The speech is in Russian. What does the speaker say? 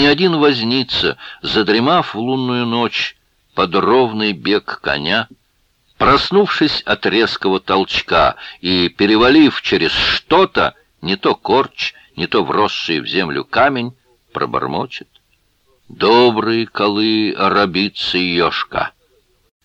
ни один возница, задремав в лунную ночь под ровный бег коня, проснувшись от резкого толчка и перевалив через что-то, не то корч, не то вросший в землю камень, пробормочет: «Добрые колы рабицы Ёшка».